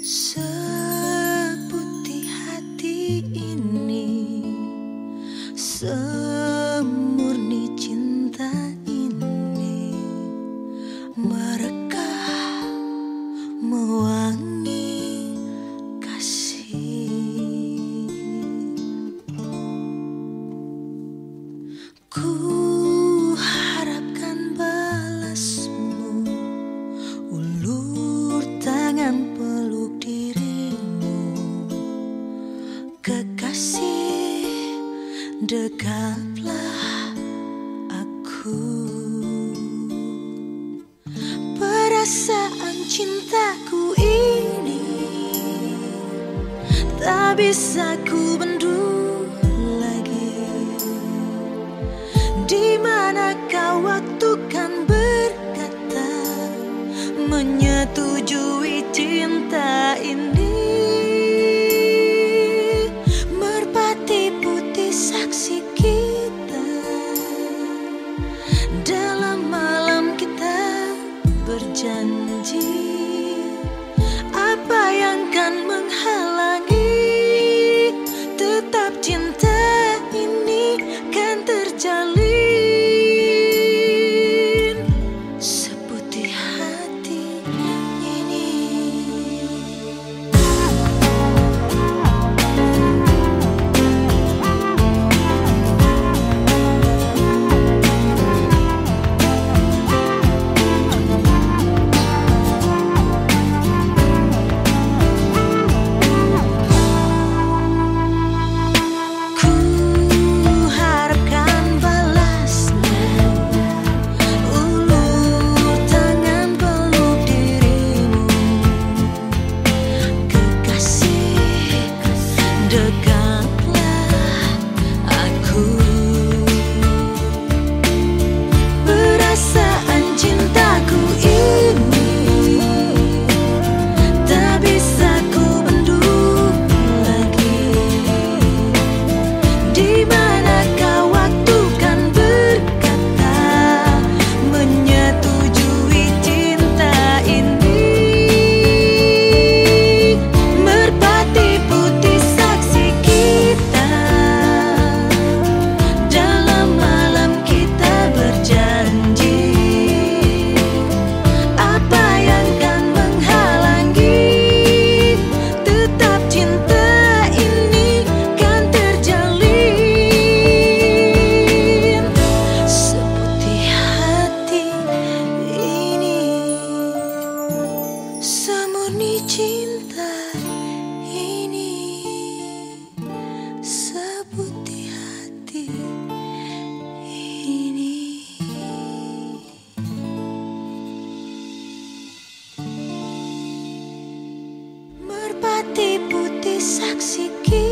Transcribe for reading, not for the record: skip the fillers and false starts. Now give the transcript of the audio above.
Seputih hati ini, semurni cinta ini, merekah mewangi kasih. Ku harapkan balasmu, ulur tangan peluk dirimu, kekasih dekaplah aku. Perasaan cintaku ini tak bisa ku bendung lagi. Di manakah waktu kan berkata menyetujui cinta ini? Merpati putih saksi kita, dalam malam kita berjanji. Apa yang kan menghalangi? Tetap cinta ini kan terjalin. Seputih hati ini. Dekaplah aku. Perasaan cintaku ini tak bisa ku bendung lagi. Di manakah waktu kan berkata menyetujui cinta ini? Merpati putih saksi kita, dalam malam kita berjanji. Apa yang kan menghalangi? Tetap cinta ini kan terjalin. Seputih hati ini, semurni cinta ini, seputih hati ini. Merpati putih saksi kita.